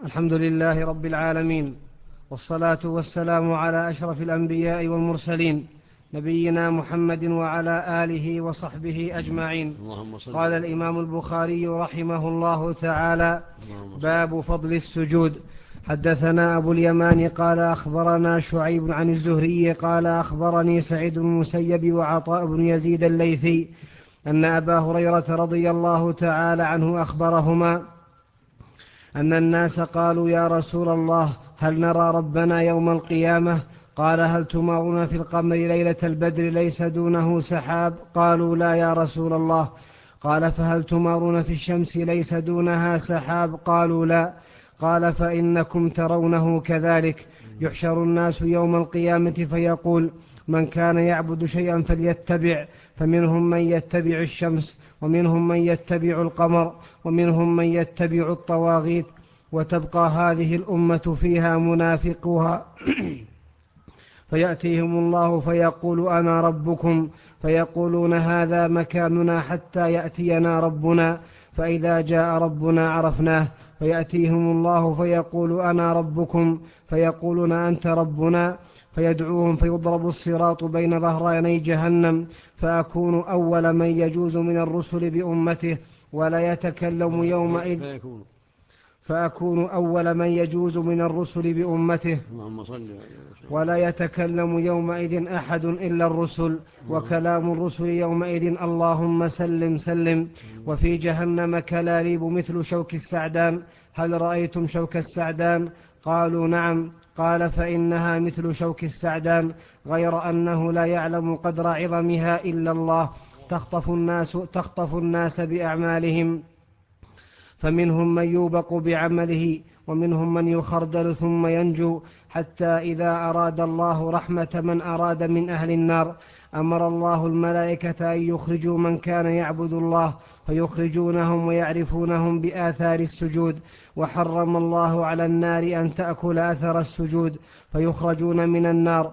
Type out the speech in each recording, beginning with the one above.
الحمد لله رب العالمين، والصلاة والسلام على أشرف الأنبياء والمرسلين، نبينا محمد وعلى آله وصحبه أجمعين. قال الإمام البخاري رحمه الله تعالى: باب فضل السجود. حدثنا أبو اليمان قال أخبرنا شعيب عن الزهري قال أخبرني سعيد بن المسيب وعطاء بن يزيد الليثي أن أبا هريرة رضي الله تعالى عنه أخبرهما أن الناس قالوا: يا رسول الله، هل نرى ربنا يوم القيامة؟ قال: هل تمارون في القمر ليلة البدر ليس دونه سحاب؟ قالوا: لا يا رسول الله. قال: فهل تمارون في الشمس ليس دونها سحاب؟ قالوا: لا. قال: فإنكم ترونه كذلك. يحشر الناس يوم القيامة فيقول: من كان يعبد شيئا فليتبع، فمنهم من يتبع الشمس، ومنهم من يتبع القمر، ومنهم من يتبع الطواغيت، وتبقى هذه الأمة فيها منافقها فيأتيهم الله فيقول: أنا ربكم، فيقولون: هذا مكاننا حتى يأتينا ربنا، فإذا جاء ربنا عرفناه. فيأتيهم الله فيقول: أنا ربكم، فيقولون: أنت ربنا، فيدعوهم فيضرب الصراط بين ظهراني جهنم، فأكون أول من يجوز من الرسل بأمته، ولا يتكلم يومئذ فأكون أول من يجوز من الرسل بأمته، ولا يتكلم يومئذ أحد إلا الرسل، وكلام الرسل يومئذ: اللهم سلم سلم. وفي جهنم كلاليب مثل شوك السعدان. هل رأيتم شوك السعدان؟ قالوا: نعم. قال: فإنها مثل شوك السعدان، غير أنه لا يعلم قدر عظمها إلا الله. تخطف الناس بأعمالهم، فمنهم من يوبق بعمله، ومنهم من يخردل ثم ينجو، حتى إذا أراد الله رحمة من أراد من أهل النار أمر الله الملائكة أن يخرجوا من كان يعبد الله، فيخرجونهم ويعرفونهم بآثار السجود. وحرم الله على النار أن تأكل أثر السجود، فيخرجون من النار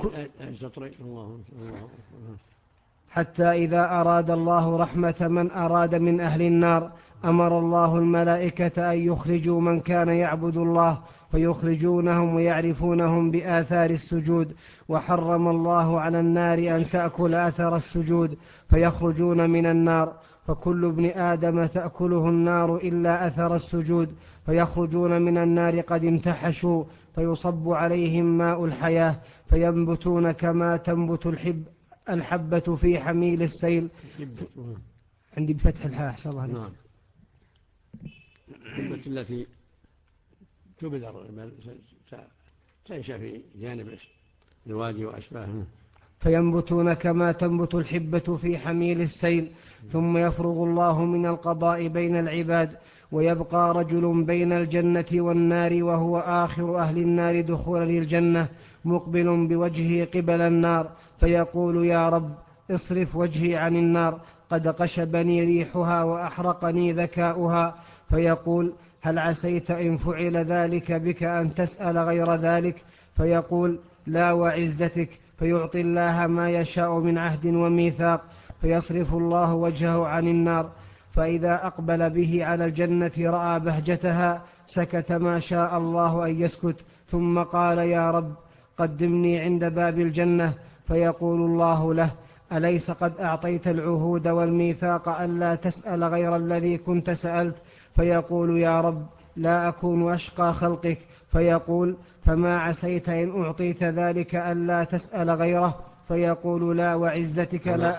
حتى إذا أراد الله رحمة من أراد من أهل النار أمر الله الملائكة أن يخرجوا من كان يعبد الله، فيخرجونهم ويعرفونهم بآثار السجود. وحرم الله على النار أن تأكل أثر السجود، فيخرجون من النار، فكل ابن آدم تأكله النار إلا أثر السجود، فيخرجون من النار قد انتحشوا، فيصب عليهم ماء الحياة، فينبتون كما تنبت الحبة في حميل السيل. عندي بفتح الحاء أحسن الله عليك. نعم. الحبة التي تبذر تنشأ في جانب الوادي وأشباهه. فينبتون كما تنبت الحبة في حميل السيل، ثم يفرغ الله من القضاء بين العباد، ويبقى رجل بين الجنة والنار وهو آخر أهل النار دخولا للجنة، مقبل بوجهه قبل النار، فيقول: يا رب، اصرف وجهي عن النار، قد قشبني ريحها وأحرقني ذكاؤها. فيقول: هل عسيت إن فعل ذلك بك أن تسأل غير ذلك؟ فيقول: لا وعزتك. فيعطي الله ما يشاء من عهد وميثاق، فيصرف الله وجهه عن النار، فإذا أقبل به على الجنة رأى بهجتها، سكت ما شاء الله أن يسكت، ثم قال: يا رب، قدمني عند باب الجنة. فيقول الله له: أليس قد أعطيت العهود والميثاق ألا تسأل غير الذي كنت سألت؟ فيقول: يا رب، لا أكون أشقى خلقك. فيقول: فما عسيت إن أعطيت ذلك ألا تسأل غيره؟ فيقول: لا وعزتك لا.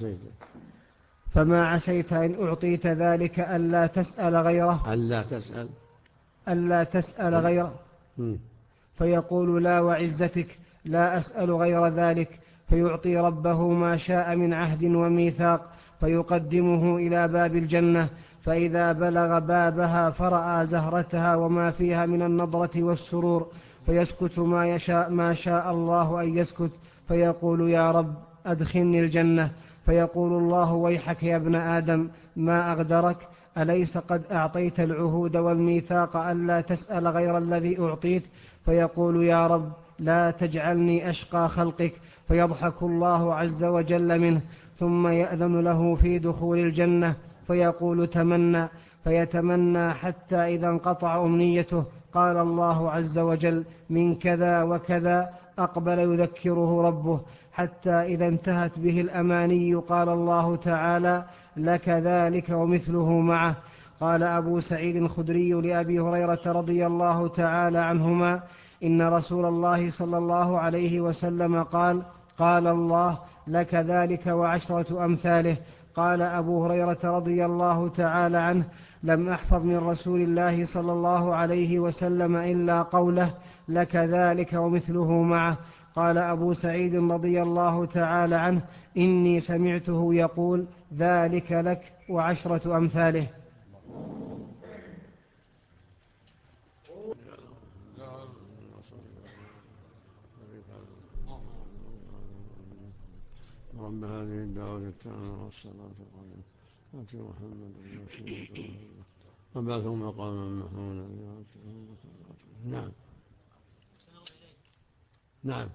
فما عسيت إن أعطيت ذلك ألا تسأل غيره؟ ألا تسأل غيره. فيقول: لا وعزتك لا أسأل غير ذلك. فيعطي ربه ما شاء من عهد وميثاق، فيقدمه إلى باب الجنة، فإذا بلغ بابها فرأى زهرتها وما فيها من النضرة والسرور، فيسكت ما شاء الله أن يسكت، فيقول: يا رب، أدخلني الجنة. فيقول الله: ويحك يا ابن آدم، ما أغدرك؟ أليس قد أعطيت العهود والميثاق ألا تسأل غير الذي أعطيت؟ فيقول: يا رب، لا تجعلني أشقى خلقك. فيضحك الله عز وجل منه، ثم يأذن له في دخول الجنة، فيقول: تمنى. فيتمنى حتى إذا انقطع أمنيته قال الله عز وجل من كذا وكذا أقبل يذكره ربه، حتى إذا انتهت به الأماني قال الله تعالى لك ذلك ومثله معه. قال أبو سعيد الخدري لأبي هريرة رضي الله تعالى عنهما إن رسول الله صلى الله عليه وسلم قال قال الله لك ذلك وعشرة أمثاله. قال أبو هريرة رضي الله تعالى عنه لم أحفظ من رسول الله صلى الله عليه وسلم إلا قوله لك ذلك ومثله معه. قال أبو سعيد رضي الله تعالى عنه إني سمعته يقول ذلك لك وعشرة أمثاله. رب هذه الدعوة التامة والصلاة القائمة آت محمد الوسيلة وبعثه مقاما محمودا. نعم نعم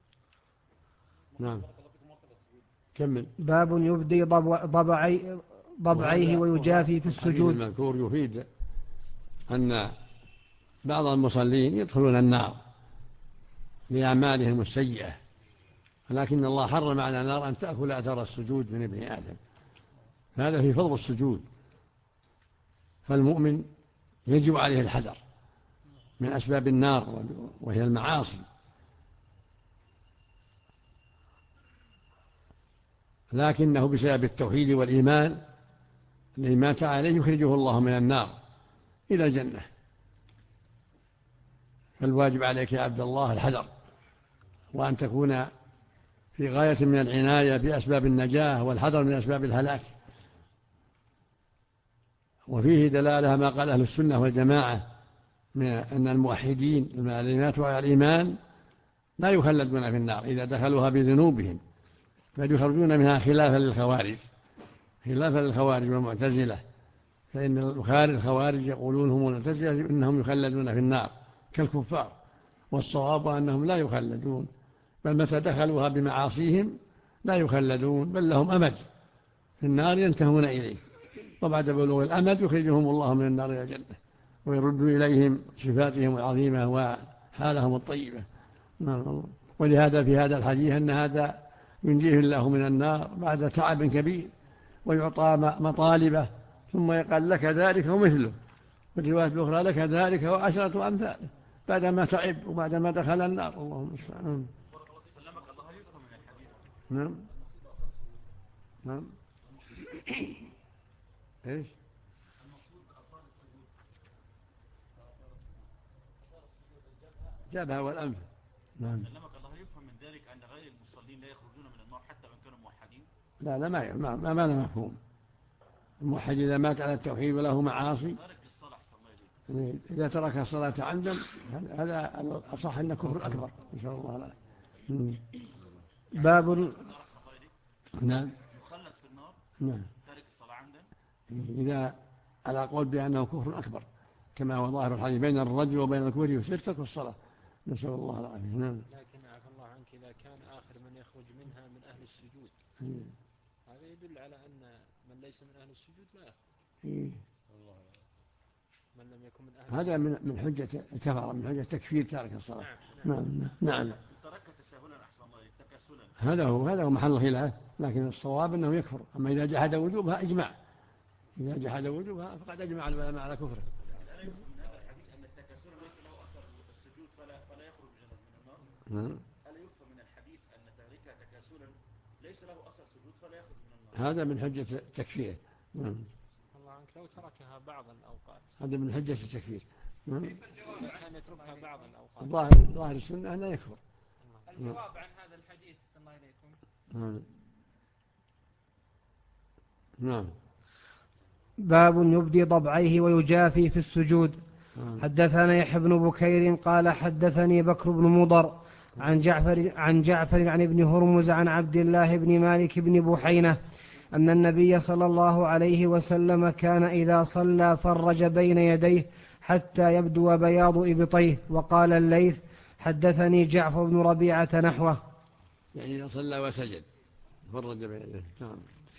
نعم كمل. باب يبدي ضبعيه ويجافي في السجود. المذكور يفيد أن بعض المصلين يدخلون النار لأعمالهم السيئة، لكن الله حرم على النار أن تأكل أثر السجود من ابن آدم، هذا في فضل السجود. فالمؤمن يجب عليه الحذر من أسباب النار وهي المعاصي، لكنه بسبب التوحيد والإيمان الذي مات عليه يخرجه الله من النار إلى الجنة. فالواجب عليك يا عبد الله الحذر، وأن تكون في غاية من العناية بأسباب النجاة والحذر من أسباب الهلاك. وفيه دلالة ما قال أهل السنة والجماعة من أن الموحدين الذين ماتوا على الإيمان لا يخلدون في النار إذا دخلوها بذنوبهم، بل يخرجون منها خلافا للخوارج والمعتزلة، فإن الخوارج يقولون هم المعتزلة إنهم يخلدون في النار كالكفار، والصواب أنهم لا يخلدون، بل متى دخلوها بمعاصيهم لا يخلدون، بل لهم أمد في النار ينتهون إليه، وبعد بلوغ الأمد يخرجهم الله من النار إلى الجنة ويرد إليهم صفاتهم العظيمة وحالهم الطيبة. ولهذا في هذا الحديث أن هذا ينجيه الله من النار بعد تعب كبير ويعطى مطالبه، ثم يقال لك ذلك ومثله، والرواية الأخرى لك ذلك وعشرة أمثاله، بعدما تعب وبعدما دخل النار. اللهم المستعان. نعم نعم ايش جابها والأنف. نعم. سلمك الله يفهم من ذلك أن غير المصلين لا يخرجون من النار حتى وإن كانوا موحدين؟ لا ما له مفهوم. الموحد إذا مات على التوحيد وله معاصي إذا ترك الصلاة عمدا هذا الأصح أن كفر أكبر إن شاء الله. لا. باب نعم يخلد في النار نعم تارك الصلاة عمدا إذا على قول بأنه كفر أكبر، كما هو ظاهر الحديث بين الرجل وبين الكفر وترك الصلاة، نسأل الله العافية. نعم. لكن عفى الله عنك إذا كان آخر من يخرج منها من أهل السجود هذا يدل على أن من ليس من أهل السجود لا يخرج. من لم يكن من أهل هذا من حجة الكفر، من حجة تكفير تارك الصلاة. نعم. ترك تساهلا أحسن الله تكاسلا، هذا هو محل الخلاف، لكن الصواب أنه يكفر. أما إذا جحد وجوبها إجماع، إذا جحد وجوبها فقد أجمع العلماء على كفره. ألا يفهم من هذا الحديث أن التكاسل ليس له أثر السجود فلا يخرج من النار؟ ألا يفهم من الحديث أن تاركها تكاسلا ليس له أثر السجود فلا يخرج من النار؟ هذا من حجة التكفير. الله عنك لو تركها بعض الأوقات هذا من حجة التكفير. كان يتركها بعض الأوقات ظاهر السنة أنه يكفر. الجواب عن هذا الحديث صلى الله عليكم. نعم. باب يبدي ضبعيه ويجافي في السجود. حدثنا يحيى بن بكير قال حدثني بكر بن مضر عن جعفر عن ابن هرمز عن عبد الله بن مالك بن بحينة أن النبي صلى الله عليه وسلم كان إذا صلى فرج بين يديه حتى يبدو بياض إبطيه. وقال الليث حدثني جعفر بن ربيعة نحوه، يعني إذا صلى وسجد فرج بين يديه.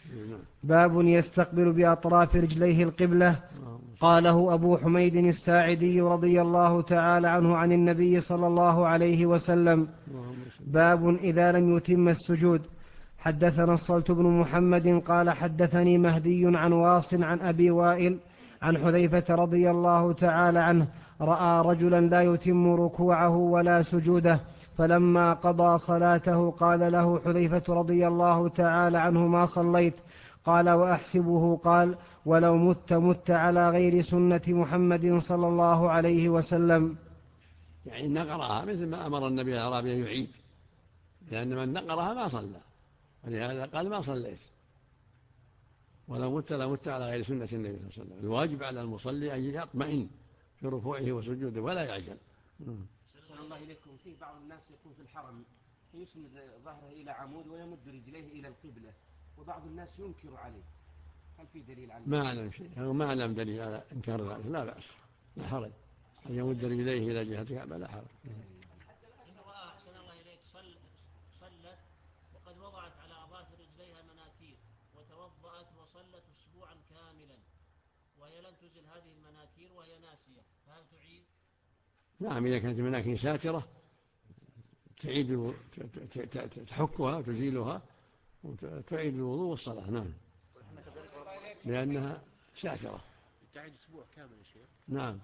باب يستقبل بأطراف رجليه القبلة. قاله أبو حميد الساعدي رضي الله تعالى عنه عن النبي صلى الله عليه وسلم. باب إذا لم يتم السجود. حدثنا الصلت بن محمد قال حدثني مهدي عن واصل عن أبي وائل عن حذيفة رضي الله تعالى عنه رأى رجلا لا يتم ركوعه ولا سجوده، فلما قضى صلاته قال له حذيفة رضي الله تعالى عنه ما صليت؟ قال وأحسبه قال ولو مت على غير سنة محمد صلى الله عليه وسلم. يعني نقرها مثل ما أمر النبي الأعرابي أن يعيد، لأن من نقرها ما صلى، ولهذا قال ما صليت. ولو مت لمت على غير سنة النبي صلى الله عليه وسلم. الواجب على المصلي أن يطمئن في ركوعه وسجوده ولا يعجل. أحسن الله إليكم. في بعض الناس يكون في الحرم يسند ظهره إلى عمود ويمد رجليه إلى القبلة، وبعض الناس ينكر عليه، هل في دليل على ما أعلم شيء، ما أعلم دليل على إنكار ذلك، لا بأس، لا حرج أن يمد رجليه إلى جهة الكعبة، لا حرج. أحسن الله إليك صلت وقد وضعت على أظافر رجليها مناكير وتوضأت وصلت أسبوعا كاملا وهي لن تزل هذه المناكير وهي ناسية، فهل تعيد؟ نعم، إذا كانت المناكير ساترة تعيد، تحكها وتزيلها وتعيد الوضوء والصلاة. نعم، لأنها ساترة. تعيد أسبوع كامل يا شيخ؟ نعم،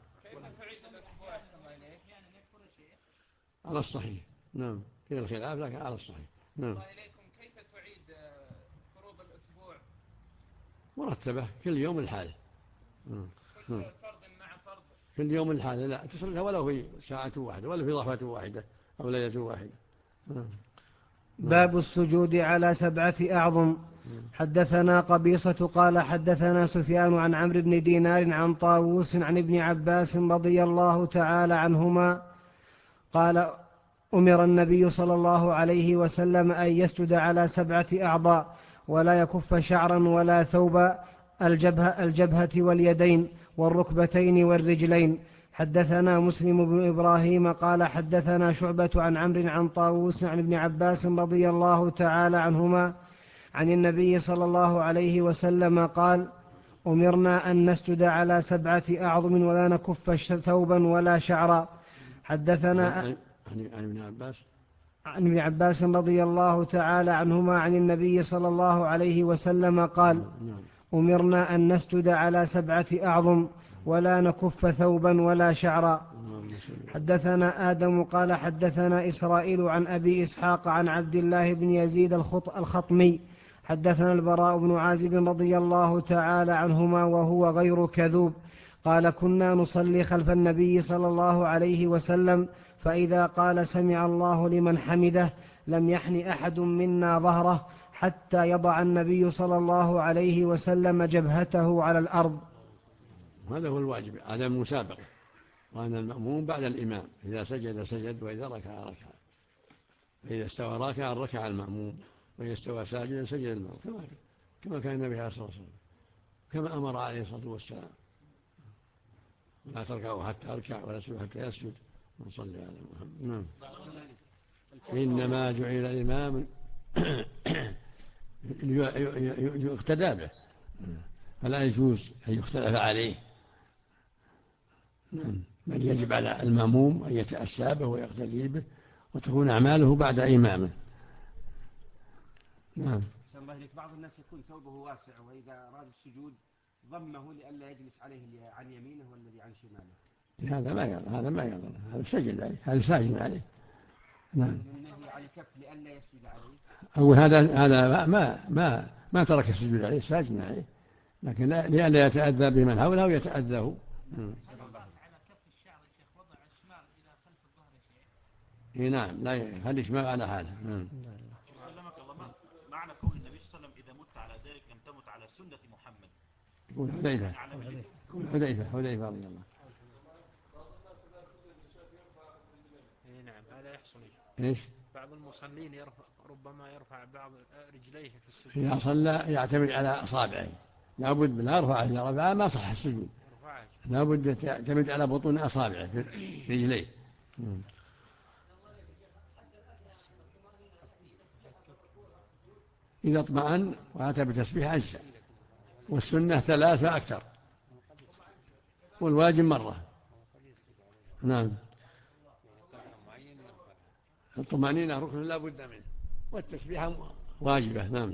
على الصحيح. نعم، في الخلاف لكن على الصحيح. نعم. كيف تعيد فروض الأسبوع؟ مرتبة كل يوم الحالة. كل فرض مع فرض؟ كل يوم الحالة، لا تصلها ولو في ساعة واحدة ولا في ضحوة واحدة أو ليلة واحدة. باب السجود على 7 أعظم. حدثنا قبيصة قال حدثنا سفيان عن عمرو بن دينار عن طاووس عن ابن عباس رضي الله تعالى عنهما قال أمر النبي صلى الله عليه وسلم أن يسجد على 7 أعضاء ولا يكف شعرا ولا ثوبا، الجبهة واليدين والركبتين والرجلين. حدثنا مسلم بن إبراهيم قال حدثنا شعبة عن عمرو عن طاووس عن ابن عباس رضي الله تعالى عنهما عن النبي صلى الله عليه وسلم قال أمرنا أن نسجد على 7 أعظم ولا نكف ثوبا ولا شعرا. حدثنا عن ابن عباس رضي الله تعالى عنهما عن النبي صلى الله عليه وسلم قال أمرنا أن نسجد على 7 أعظم ولا نكف ثوبا ولا شعرا. حدثنا آدم قال حدثنا إسرائيل عن أبي إسحاق عن عبد الله بن يزيد الخطمي حدثنا البراء بن عازب رضي الله تعالى عنهما وهو غير كذوب قال كنا نصلي خلف النبي صلى الله عليه وسلم فإذا قال سمع الله لمن حمده لم يحن أحد منا ظهره حتى يضع النبي صلى الله عليه وسلم جبهته على الأرض. هذا هو الواجب، هذا المسابقة، وأن المأموم بعد الإمام إذا سجد سجد وإذا ركع ركع، فإذا استوى راكعا ركع المأموم وإذا استوى ساجدا سجد المأموم كما كان النبي عليه الصلاة والسلام، كما أمر عليه الصلاة والسلام لا تركعوا حتى أركع ولا تسجدوا حتى يسجد ونصلي على محمد. نعم. إنما جعل الإمام يقتدى به فلا يجوز أن يختلف عليه. نعم، بل يجب على المأموم أن يتأسى به ويقتدي به وتكون أعماله بعد إمامه. نعم. بعض الناس يكون ثوبه واسع وإذا أراد السجود ضمه لئلا يجلس عليه عن يمينه والذي عن شماله. هذا ما يقدر، هذا سجد عليه، هذا ساجد عليه. نعم. النهي عن الكف لئلا يسجد عليه. أو هذا ما ترك السجود عليه، ساجد عليه، لكن لئلا يتأذى بمن حوله ويتأذاه. نعم، لا يخلي شمال على حاله. سلمك الله. معنى قول النبي صلى الله عليه وسلم إذا مت على ذلك لم تمت على سنة محمد. يقول حذيفة رضي الله. نعم، هذا يحصل. إيش؟ بعض المصلين ربما يرفع بعض رجليه في السجود. إذا صلى يعتمد على أصابعه، لابد لا يرفع إذا رفع ما صح السجود، لابد تعتمد على بطون أصابعه في رجليه. إذا اطمأن وأتى بتسبيح أجزاء، والسنة 3 أكثر، والواجب مرة. نعم. الطمأنينة ركن لا بد منه، والتسبيح واجبة. نعم.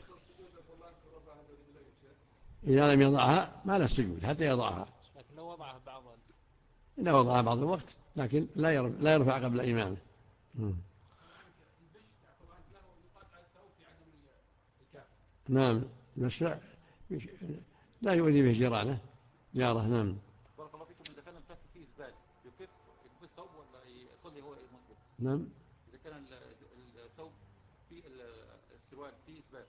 إذا لم يضعها ما له السجود حتى يضعها، لكن لو وضعها بعض الوقت، لكن لا يرفع قبل إمامه. نعم، بس لا يؤذي به جيرانه جاره. نعم. بارك الله فيكم. إذا كان الكف فيه زبال يكف الثوب ولا يصلي هو مسبل؟ نعم. إذا كان الثوب فيه السروال فيه زبال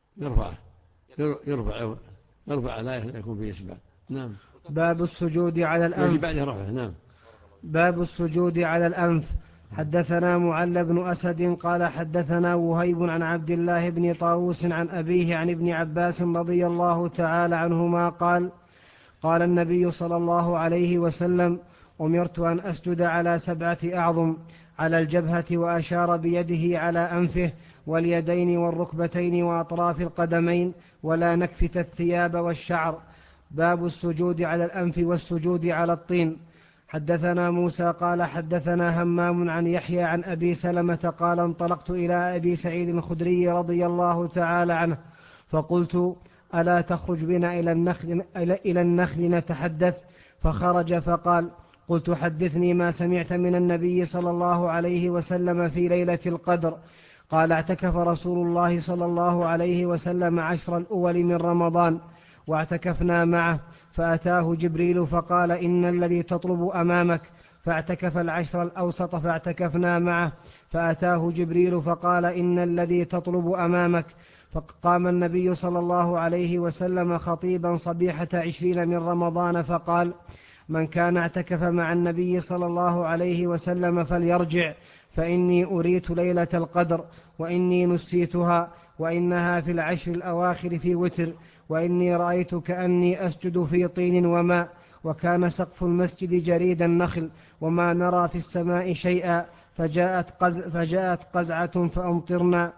يرفع لا يكون فيه إسبال. نعم. باب السجود على الأنف. يجب أن يرفعه. نعم. باب السجود على الأنف. حدثنا معل بن أسد قال حدثنا وهيب عن عبد الله بن طاووس عن أبيه عن ابن عباس رضي الله تعالى عنهما قال قال النبي صلى الله عليه وسلم: أمرت أن أسجد على 7 أعظم، على الجبهة، وأشار بيده على أنفه واليدين والركبتين وأطراف القدمين، ولا نكفت الثياب والشعر. باب السجود على الأنف والسجود على الطين. حدثنا موسى قال حدثنا همام عن يحيى عن أبي سلمة قال انطلقت إلى أبي سعيد الخدري رضي الله تعالى عنه فقلت: ألا تخرج بنا إلى النخل نتحدث؟ فخرج فقال: قلت: حدثني ما سمعت من النبي صلى الله عليه وسلم في ليلة القدر. قال: اعتكف رسول الله صلى الله عليه وسلم 10 الأول من رمضان، واعتكفنا معه، فأتاه جبريل فقال: إن الذي تطلب أمامك. فاعتكف 10 الأوسط فاعتكفنا معه، فأتاه جبريل فقال: إن الذي تطلب أمامك. فقام النبي صلى الله عليه وسلم خطيبا صبيحة 20 من رمضان فقال: من كان اعتكف مع النبي صلى الله عليه وسلم فليرجع، فإني أريت ليلة القدر، وإني نسيتها، وإنها في 10 الأواخر في وتر، وإني رأيت كأني أسجد في طين وماء، وكان سقف المسجد جريد النخل، وما نرى في السماء شيئا، فجاءت قزعة فأمطرنا.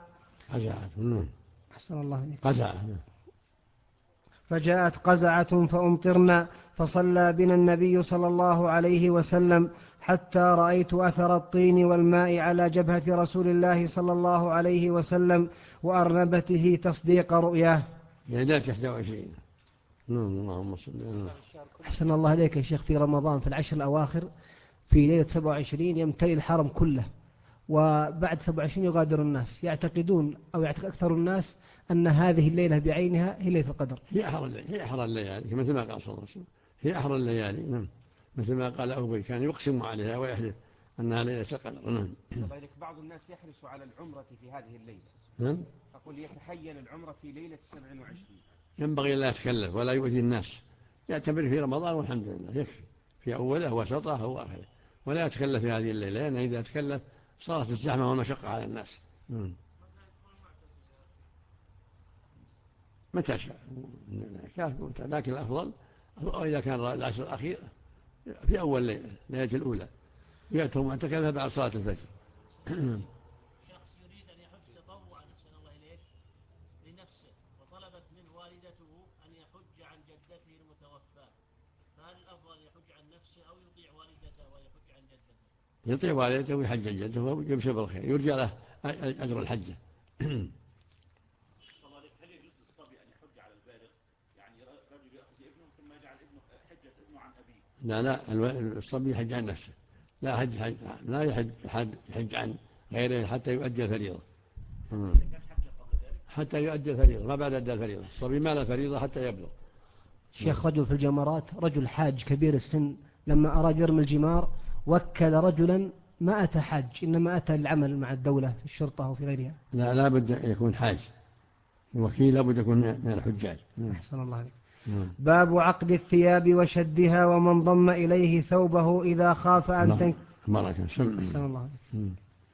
فجاءت قزعة فأمطرنا، فصلى بنا النبي صلى الله عليه وسلم حتى رأيت أثر الطين والماء على جبهة رسول الله صلى الله عليه وسلم وأرنبته تصديق رؤياه. ليلة 21. اللهم صل على. أحسن الله عليك يا شيخ. في رمضان في 10 الأواخر في ليلة 27 يمتلئ الحرم كله، وبعد 27 يغادر الناس، يعتقدون أو يعتقد أكثر الناس أن هذه الليلة بعينها هي ليلة القدر. هي أحرى الليالي مثل ما قال صلى الله عليه وسلم، هي أحرى الليالي. نعم. مثل ما قال أبي كان يقسم عليها ويحلف أنها ليلة القدر. نعم. بعض الناس يحرص على العمرة في هذه الليلة. نعم. أقول يتحين العمرة في ليلة 27. ينبغي لا يتكلف ولا يؤذي الناس، يعتبر في رمضان والحمد لله يكفي في أوله وسطه وآخره، ولا يتكلف في هذه الليلة، لأن إذا تكلف صارت الزحمة والمشقة على الناس. متى شاء، لكن الأفضل إذا كان العشر الأخير في أول ليلة الأولى يأتوا معتكفة بعد صلاة الفجر. شخص يريد أن يحج تطوعا أحسن الله إليك لنفسه، وطلبت منه والدته أن يحج عن جدته المتوفاة، فهل الأفضل يحج عن نفسه أو يطيع والدته ويحج عن جدته؟ يطيع والدته ويحج عن جدته ويبشر بالخير، يرجى له أجر الحجة. هل يجوز للصبي أن يحج على البالغ؟ يعني رجل يأخذ ابنه ثم يجعل حجة ابنه عن أبيه. لا الصبي يحج عن نفسه، لا يحج عن غيره حتى يؤدي الفريضة. حتى يؤدي الفريضة، ما بعد أدى الفريضة. الصبي ما له فريضة حتى يبلغ. شيخ، رجل في الجمرات، رجل حاج كبير السن، لما أراد يرمي الجمار وكل رجلا ما أتى حاج، إنما أتى العمل مع الدولة في الشرطة وفي غيرها. لا بد يكون حاج، الوكيل لابد يكون من الحجاج. أحسن الله عليك. باب عقد الثياب وشدها ومن ضم إليه ثوبه إذا خاف أن أحسن الله عليك.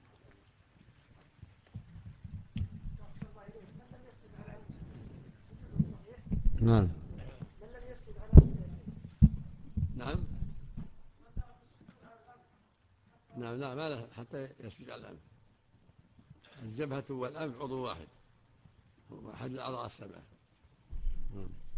نعم. لا ما له حتى يسجد على الأنف. الجبهة والأنف عضو واحد، أحد الأعضاء السبعة.